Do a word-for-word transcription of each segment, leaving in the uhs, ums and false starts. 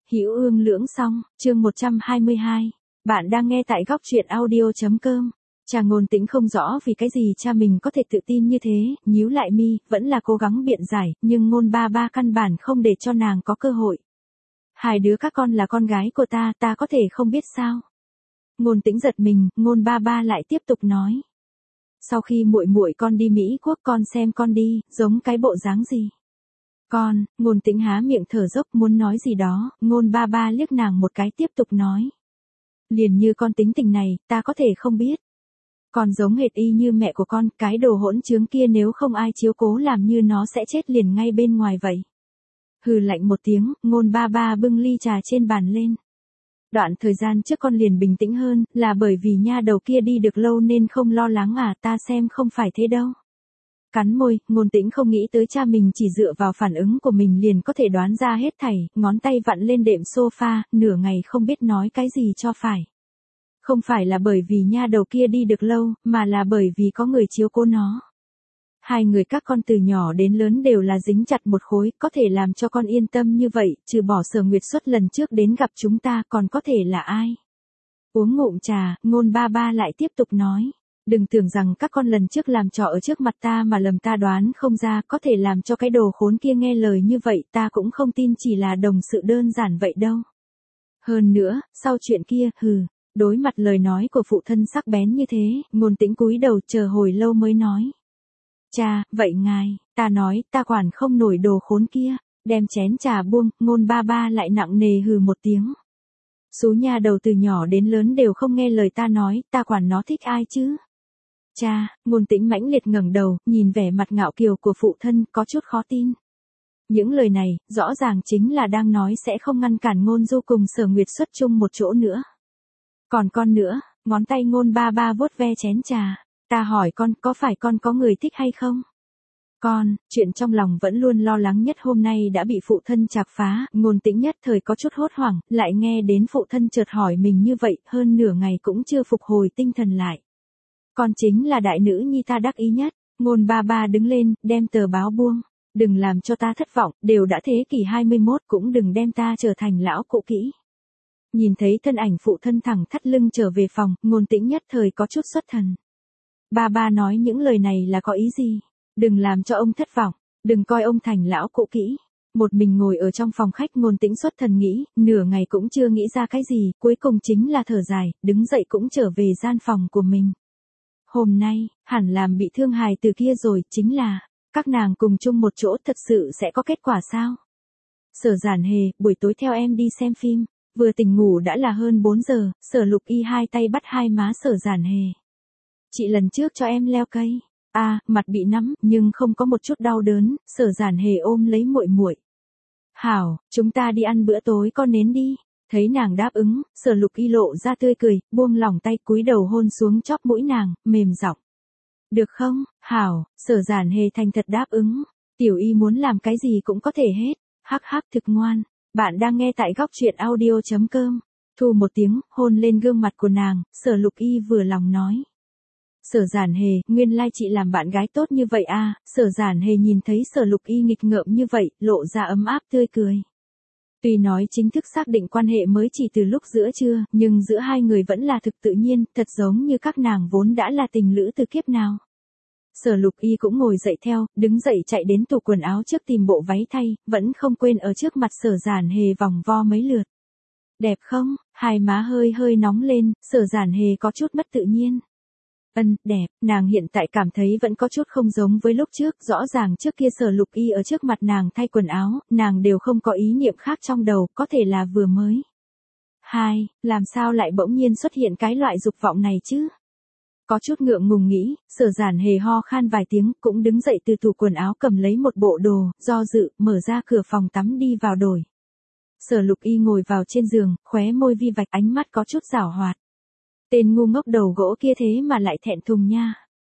Hữu Ương Lưỡng Song, chương một trăm hai mươi hai. Bạn đang nghe tại góc truyện audio.com. Cha Ngôn Tĩnh không rõ vì cái gì cha mình có thể tự tin như thế, nhíu lại mi, vẫn là cố gắng biện giải, nhưng Ngôn ba ba căn bản không để cho nàng có cơ hội. Hai đứa các con là con gái của ta, ta có thể không biết sao? Ngôn Tĩnh giật mình, Ngôn ba ba lại tiếp tục nói. Sau khi muội muội con đi Mỹ Quốc, con xem con đi, giống cái bộ dáng gì? Con, Ngôn Tĩnh há miệng thở dốc muốn nói gì đó, Ngôn ba ba liếc nàng một cái tiếp tục nói. Liền như con tính tình này, ta có thể không biết. Con giống hệt y như mẹ của con, cái đồ hỗn trướng kia nếu không ai chiếu cố làm như nó sẽ chết liền ngay bên ngoài vậy. Hừ lạnh một tiếng, Ngôn ba ba bưng ly trà trên bàn lên. Đoạn thời gian trước con liền bình tĩnh hơn, là bởi vì nha đầu kia đi được lâu nên không lo lắng à, ta xem không phải thế đâu. Cắn môi, Ngôn Tĩnh không nghĩ tới cha mình chỉ dựa vào phản ứng của mình liền có thể đoán ra hết thảy, ngón tay vặn lên đệm sofa, nửa ngày không biết nói cái gì cho phải. Không phải là bởi vì nha đầu kia đi được lâu, mà là bởi vì có người chiếu cố nó. Hai người các con từ nhỏ đến lớn đều là dính chặt một khối, có thể làm cho con yên tâm như vậy, trừ bỏ Sở Nguyệt Xuất lần trước đến gặp chúng ta còn có thể là ai. Uống ngụm trà, Ngôn ba ba lại tiếp tục nói. Đừng tưởng rằng các con lần trước làm trò ở trước mặt ta mà lầm ta đoán không ra, có thể làm cho cái đồ khốn kia nghe lời như vậy, ta cũng không tin chỉ là đồng sự đơn giản vậy đâu. Hơn nữa, sau chuyện kia, hừ, đối mặt lời nói của phụ thân sắc bén như thế, Ngôn Tĩnh cúi đầu chờ hồi lâu mới nói. Cha, vậy ngài, ta nói, ta quản không nổi đồ khốn kia, đem chén trà buông, Ngôn ba ba lại nặng nề hừ một tiếng. Số nha đầu từ nhỏ đến lớn đều không nghe lời ta nói, ta quản nó thích ai chứ? Cha, Ngôn Tĩnh mãnh liệt ngẩng đầu, nhìn vẻ mặt ngạo kiều của phụ thân, có chút khó tin. Những lời này, rõ ràng chính là đang nói sẽ không ngăn cản Ngôn Du cùng Sở Nguyệt Xuất chung một chỗ nữa. Còn con nữa, ngón tay Ngôn ba ba vuốt ve chén trà, ta hỏi con, có phải con có người thích hay không? Con, chuyện trong lòng vẫn luôn lo lắng nhất hôm nay đã bị phụ thân chạc phá, Ngôn Tĩnh nhất thời có chút hốt hoảng, lại nghe đến phụ thân chợt hỏi mình như vậy, hơn nửa ngày cũng chưa phục hồi tinh thần lại. Con chính là đại nữ nhi ta đắc ý nhất, Ngôn ba ba đứng lên, đem tờ báo buông, đừng làm cho ta thất vọng, đều đã thế kỷ hai mươi mốt cũng đừng đem ta trở thành lão cụ kỹ. Nhìn thấy thân ảnh phụ thân thẳng thắt lưng trở về phòng, Ngôn Tĩnh nhất thời có chút xuất thần. Ba ba nói những lời này là có ý gì? Đừng làm cho ông thất vọng, đừng coi ông thành lão cụ kỹ. Một mình ngồi ở trong phòng khách, Ngôn Tĩnh xuất thần nghĩ, nửa ngày cũng chưa nghĩ ra cái gì, cuối cùng chính là thở dài, đứng dậy cũng trở về gian phòng của mình. Hôm nay, hẳn làm bị thương hài từ kia rồi, chính là, các nàng cùng chung một chỗ thật sự sẽ có kết quả sao? Sở Giản Hề, buổi tối theo em đi xem phim, vừa tỉnh ngủ đã là hơn bốn giờ, Sở Lục Y hai tay bắt hai má Sở Giản Hề. Chị lần trước cho em leo cây, à, mặt bị nắm, nhưng không có một chút đau đớn, Sở Giản Hề ôm lấy muội muội. Hảo, chúng ta đi ăn bữa tối con nến đi. Thấy nàng đáp ứng, Sở Lục Y lộ ra tươi cười, buông lỏng tay cúi đầu hôn xuống chóp mũi nàng, mềm giọng. Được không, Hảo, Sở Giản Hề thành thật đáp ứng. Tiểu Y muốn làm cái gì cũng có thể hết, hắc hắc thực ngoan. Bạn đang nghe tại góc truyện audio.com. Thu một tiếng, hôn lên gương mặt của nàng, Sở Lục Y vừa lòng nói. Sở Giản Hề, nguyên lai chị làm bạn gái tốt như vậy à, Sở Giản Hề nhìn thấy Sở Lục Y nghịch ngợm như vậy, lộ ra ấm áp tươi cười. Tuy nói chính thức xác định quan hệ mới chỉ từ lúc giữa trưa, nhưng giữa hai người vẫn là thực tự nhiên, thật giống như các nàng vốn đã là tình lữ từ kiếp nào. Sở Lục Y cũng ngồi dậy theo, đứng dậy chạy đến tủ quần áo trước tìm bộ váy thay, vẫn không quên ở trước mặt Sở Giản Hề vòng vo mấy lượt. Đẹp không? Hai má hơi hơi nóng lên, Sở Giản Hề có chút mất tự nhiên. Ân, đẹp, nàng hiện tại cảm thấy vẫn có chút không giống với lúc trước, rõ ràng trước kia Sở Lục Y ở trước mặt nàng thay quần áo, nàng đều không có ý niệm khác trong đầu, có thể là vừa mới. Hai, làm sao lại bỗng nhiên xuất hiện cái loại dục vọng này chứ? Có chút ngượng ngùng nghĩ, Sở Giản Hề ho khan vài tiếng, cũng đứng dậy từ tủ quần áo cầm lấy một bộ đồ, do dự, mở ra cửa phòng tắm đi vào đổi. Sở Lục Y ngồi vào trên giường, khóe môi vi vạch, ánh mắt có chút giảo hoạt. Tên ngu ngốc đầu gỗ kia thế mà lại thẹn thùng nha.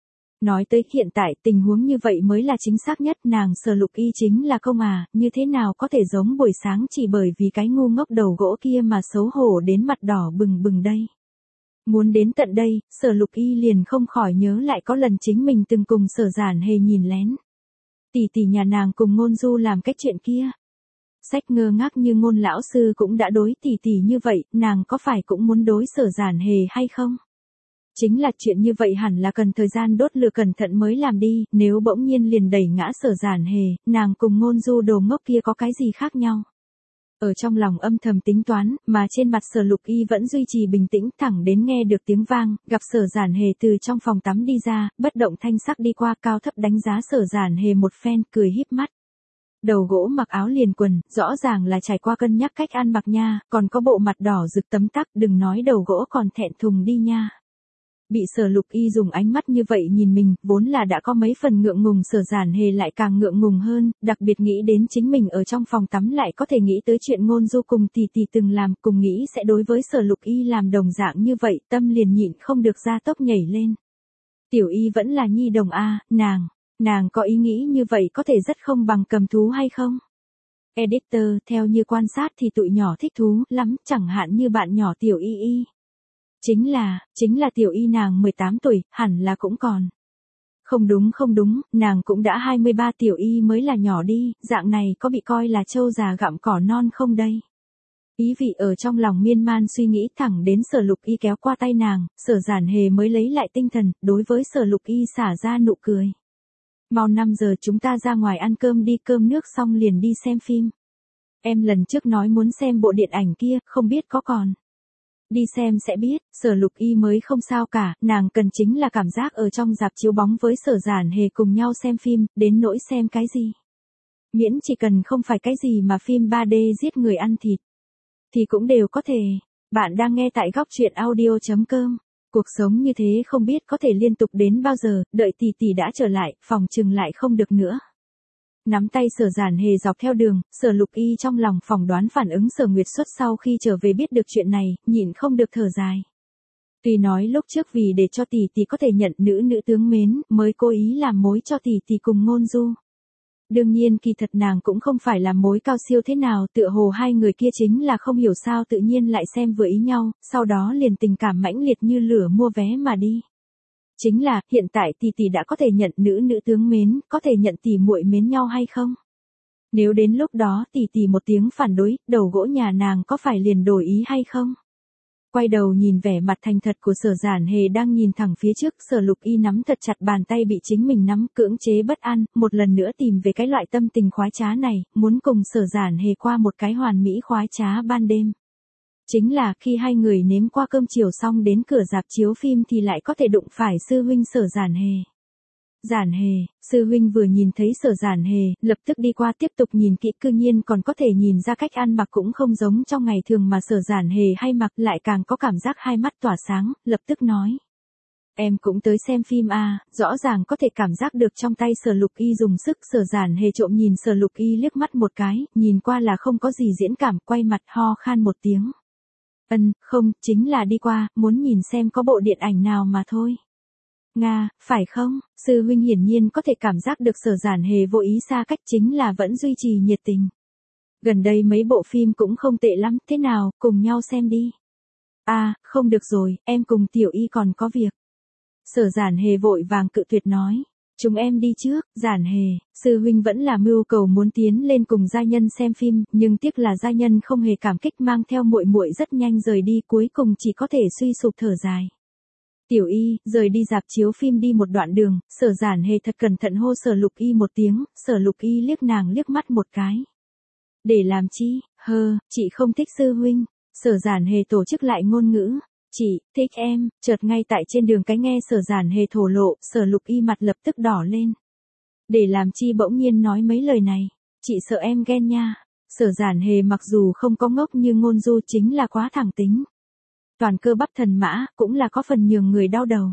Nói tới hiện tại tình huống như vậy mới là chính xác nhất, nàng Sở Lục Y chính là công à, như thế nào có thể giống buổi sáng chỉ bởi vì cái ngu ngốc đầu gỗ kia mà xấu hổ đến mặt đỏ bừng bừng đây. Muốn đến tận đây, Sở Lục Y liền không khỏi nhớ lại có lần chính mình từng cùng Sở Giản Hề nhìn lén. Tỷ tỷ nhà nàng cùng Ngôn Du làm cái chuyện kia. Sách ngơ ngác như Ngôn lão sư cũng đã đối tỷ tỷ như vậy, nàng có phải cũng muốn đối Sở Giản Hề hay không? Chính là chuyện như vậy hẳn là cần thời gian đốt lửa cẩn thận mới làm đi, nếu bỗng nhiên liền đẩy ngã Sở Giản Hề, nàng cùng Ngôn Du đồ ngốc kia có cái gì khác nhau? Ở trong lòng âm thầm tính toán, mà trên mặt Sở Lục Y vẫn duy trì bình tĩnh, thẳng đến nghe được tiếng vang, gặp Sở Giản Hề từ trong phòng tắm đi ra, bất động thanh sắc đi qua, cao thấp đánh giá Sở Giản Hề một phen, cười híp mắt. Đầu gỗ mặc áo liền quần, rõ ràng là trải qua cân nhắc cách ăn mặc nha, còn có bộ mặt đỏ rực tấm tắc, đừng nói đầu gỗ còn thẹn thùng đi nha. Bị Sở Lục Y dùng ánh mắt như vậy nhìn mình, vốn là đã có mấy phần ngượng ngùng, Sở Giản Hề lại càng ngượng ngùng hơn, đặc biệt nghĩ đến chính mình ở trong phòng tắm lại có thể nghĩ tới chuyện Ngôn Du cùng tỷ tỷ từng làm, cùng nghĩ sẽ đối với Sở Lục Y làm đồng dạng như vậy, tâm liền nhịn không được ra tốc nhảy lên. Tiểu Y vẫn là nhi đồng a, nàng, nàng có ý nghĩ như vậy có thể rất không bằng cầm thú hay không? Editor, theo như quan sát thì tụi nhỏ thích thú lắm, chẳng hạn như bạn nhỏ Tiểu Y Y. Chính là, chính là Tiểu Y nàng mười tám tuổi, hẳn là cũng còn. Không đúng không đúng, nàng cũng đã hai mươi ba, Tiểu Y mới là nhỏ đi, dạng này có bị coi là trâu già gặm cỏ non không đây? Ý vị ở trong lòng miên man suy nghĩ, thẳng đến Sở Lục Y kéo qua tay nàng, Sở Giản Hề mới lấy lại tinh thần, đối với Sở Lục Y xả ra nụ cười. Mau năm giờ chúng ta ra ngoài ăn cơm đi, cơm nước xong liền đi xem phim. Em lần trước nói muốn xem bộ điện ảnh kia, không biết có còn. Đi xem sẽ biết, Sở Lục Y mới không sao cả, nàng cần chính là cảm giác ở trong rạp chiếu bóng với Sở Giản Hề cùng nhau xem phim, đến nỗi xem cái gì. Miễn chỉ cần không phải cái gì mà phim ba D giết người ăn thịt, thì cũng đều có thể. Bạn đang nghe tại góc truyện audio chấm com. Cuộc sống như thế không biết có thể liên tục đến bao giờ, đợi tỷ tỷ đã trở lại, phòng chừng lại không được nữa. Nắm tay Sở Giản Hề dọc theo đường, Sở Lục Y trong lòng phỏng đoán phản ứng Sở Nguyệt Xuất sau khi trở về biết được chuyện này, nhịn không được thở dài. Tuy nói lúc trước vì để cho tỷ tỷ có thể nhận nữ nữ tướng mến, mới cố ý làm mối cho tỷ tỷ cùng Ngôn Du. Đương nhiên kỳ thật nàng cũng không phải là mối cao siêu thế nào, tựa hồ hai người kia chính là không hiểu sao tự nhiên lại xem vừa ý nhau, sau đó liền tình cảm mãnh liệt như lửa mua vé mà đi. Chính là, hiện tại tỷ tỷ đã có thể nhận nữ nữ tướng mến, có thể nhận tỷ muội mến nhau hay không? Nếu đến lúc đó tỷ tỷ một tiếng phản đối, đầu gỗ nhà nàng có phải liền đổi ý hay không? Quay đầu nhìn vẻ mặt thành thật của Sở Giản Hề đang nhìn thẳng phía trước, Sở Lục Y nắm thật chặt bàn tay bị chính mình nắm, cưỡng chế bất an, một lần nữa tìm về cái loại tâm tình khoái trá này, muốn cùng Sở Giản Hề qua một cái hoàn mỹ khoái trá ban đêm. Chính là khi hai người nếm qua cơm chiều xong đến cửa rạp chiếu phim thì lại có thể đụng phải sư huynh Sở Giản Hề. Giản Hề, sư huynh vừa nhìn thấy Sở Giản Hề, lập tức đi qua tiếp tục nhìn kỹ, cư nhiên còn có thể nhìn ra cách ăn mặc cũng không giống trong ngày thường mà Sở Giản Hề hay mặc, lại càng có cảm giác hai mắt tỏa sáng, lập tức nói. Em cũng tới xem phim à, rõ ràng có thể cảm giác được trong tay Sở Lục Y dùng sức. Sở Giản Hề trộm nhìn Sở Lục Y liếc mắt một cái, nhìn qua là không có gì diễn cảm, quay mặt ho khan một tiếng. Ân, không, chính là đi qua, muốn nhìn xem có bộ điện ảnh nào mà thôi. Nga, phải không? Sư huynh hiển nhiên có thể cảm giác được Sở Giản Hề vô ý xa cách, chính là vẫn duy trì nhiệt tình. Gần đây mấy bộ phim cũng không tệ lắm, thế nào, cùng nhau xem đi. À, không được rồi, em cùng Tiểu Y còn có việc. Sở Giản Hề vội vàng cự tuyệt nói. Chúng em đi trước. Giản Hề, sư huynh vẫn là mưu cầu muốn tiến lên cùng gia nhân xem phim, nhưng tiếc là gia nhân không hề cảm kích, mang theo muội muội rất nhanh rời đi, cuối cùng chỉ có thể suy sụp thở dài. Tiểu Y, rời đi rạp chiếu phim đi một đoạn đường, Sở Giản Hề thật cẩn thận hô Sở Lục Y một tiếng, Sở Lục Y liếc nàng liếc mắt một cái. Để làm chi? Hơ, chị không thích sư huynh. Sở Giản Hề tổ chức lại ngôn ngữ. Chị, thích em, chợt ngay tại trên đường cái nghe Sở Giản Hề thổ lộ, Sở Lục Y mặt lập tức đỏ lên. Để làm chi bỗng nhiên nói mấy lời này, chị sợ em ghen nha. Sở Giản Hề mặc dù không có ngốc như Ngôn Du, chính là quá thẳng tính. Toàn cơ bắp thần mã, cũng là có phần nhường người đau đầu.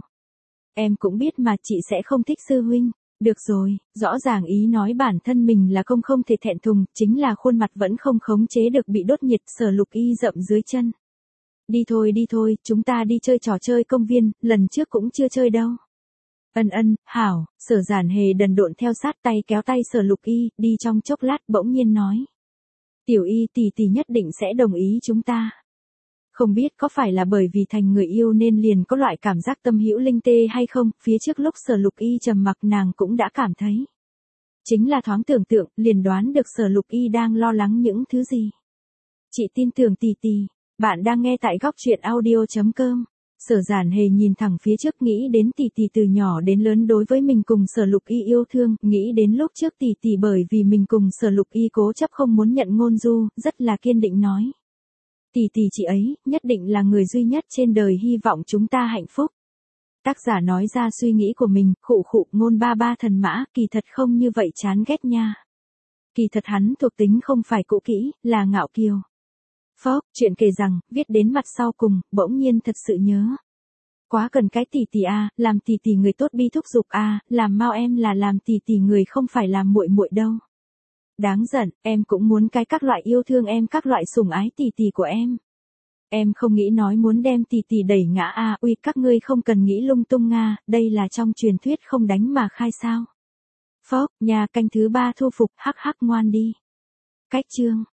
Em cũng biết mà chị sẽ không thích sư huynh. Được rồi, rõ ràng ý nói bản thân mình là công không thể thẹn thùng, chính là khuôn mặt vẫn không khống chế được bị đốt nhiệt. Sở Lục Y dậm dưới chân. Đi thôi đi thôi, chúng ta đi chơi trò chơi công viên, lần trước cũng chưa chơi đâu. Ân ân, hảo, Sở Giản Hề đần độn theo sát, tay kéo tay Sở Lục Y, đi trong chốc lát bỗng nhiên nói. Tiểu Y tỷ tỷ nhất định sẽ đồng ý chúng ta. Không biết có phải là bởi vì thành người yêu nên liền có loại cảm giác tâm hữu linh tê hay không, phía trước lúc Sở Lục Y trầm mặc nàng cũng đã cảm thấy. Chính là thoáng tưởng tượng, liền đoán được Sở Lục Y đang lo lắng những thứ gì. Chị tin tưởng tỷ tỷ. Bạn đang nghe tại góc chuyện audio chấm com. Sở Giản Hề nhìn thẳng phía trước, nghĩ đến tỷ tỷ từ nhỏ đến lớn đối với mình cùng Sở Lục Y yêu thương, nghĩ đến lúc trước tỷ tỷ bởi vì mình cùng Sở Lục Y cố chấp không muốn nhận ngôn du, rất là kiên định nói. Tỷ tỷ chị ấy, nhất định là người duy nhất trên đời, hy vọng chúng ta hạnh phúc. Tác giả nói ra suy nghĩ của mình, khụ khụ, Ngôn ba ba thần mã, kỳ thật không như vậy chán ghét nha. Kỳ thật hắn thuộc tính không phải cũ kỹ, là ngạo kiều. Phốc, chuyện kể rằng, viết đến mặt sau cùng, bỗng nhiên thật sự nhớ. Quá cần cái tỷ tỷ a, làm tỷ tỷ người tốt bi thúc giục a, làm mau em là làm tỷ tỷ người không phải làm muội muội đâu. Đáng giận, em cũng muốn cái các loại yêu thương em, các loại sủng ái tỷ tỷ của em. Em không nghĩ nói muốn đem tỷ tỷ đẩy ngã a, uy các ngươi không cần nghĩ lung tung nga, đây là trong truyền thuyết không đánh mà khai sao. Phốc, nhà canh thứ ba thu phục, hắc hắc ngoan đi. Cách chương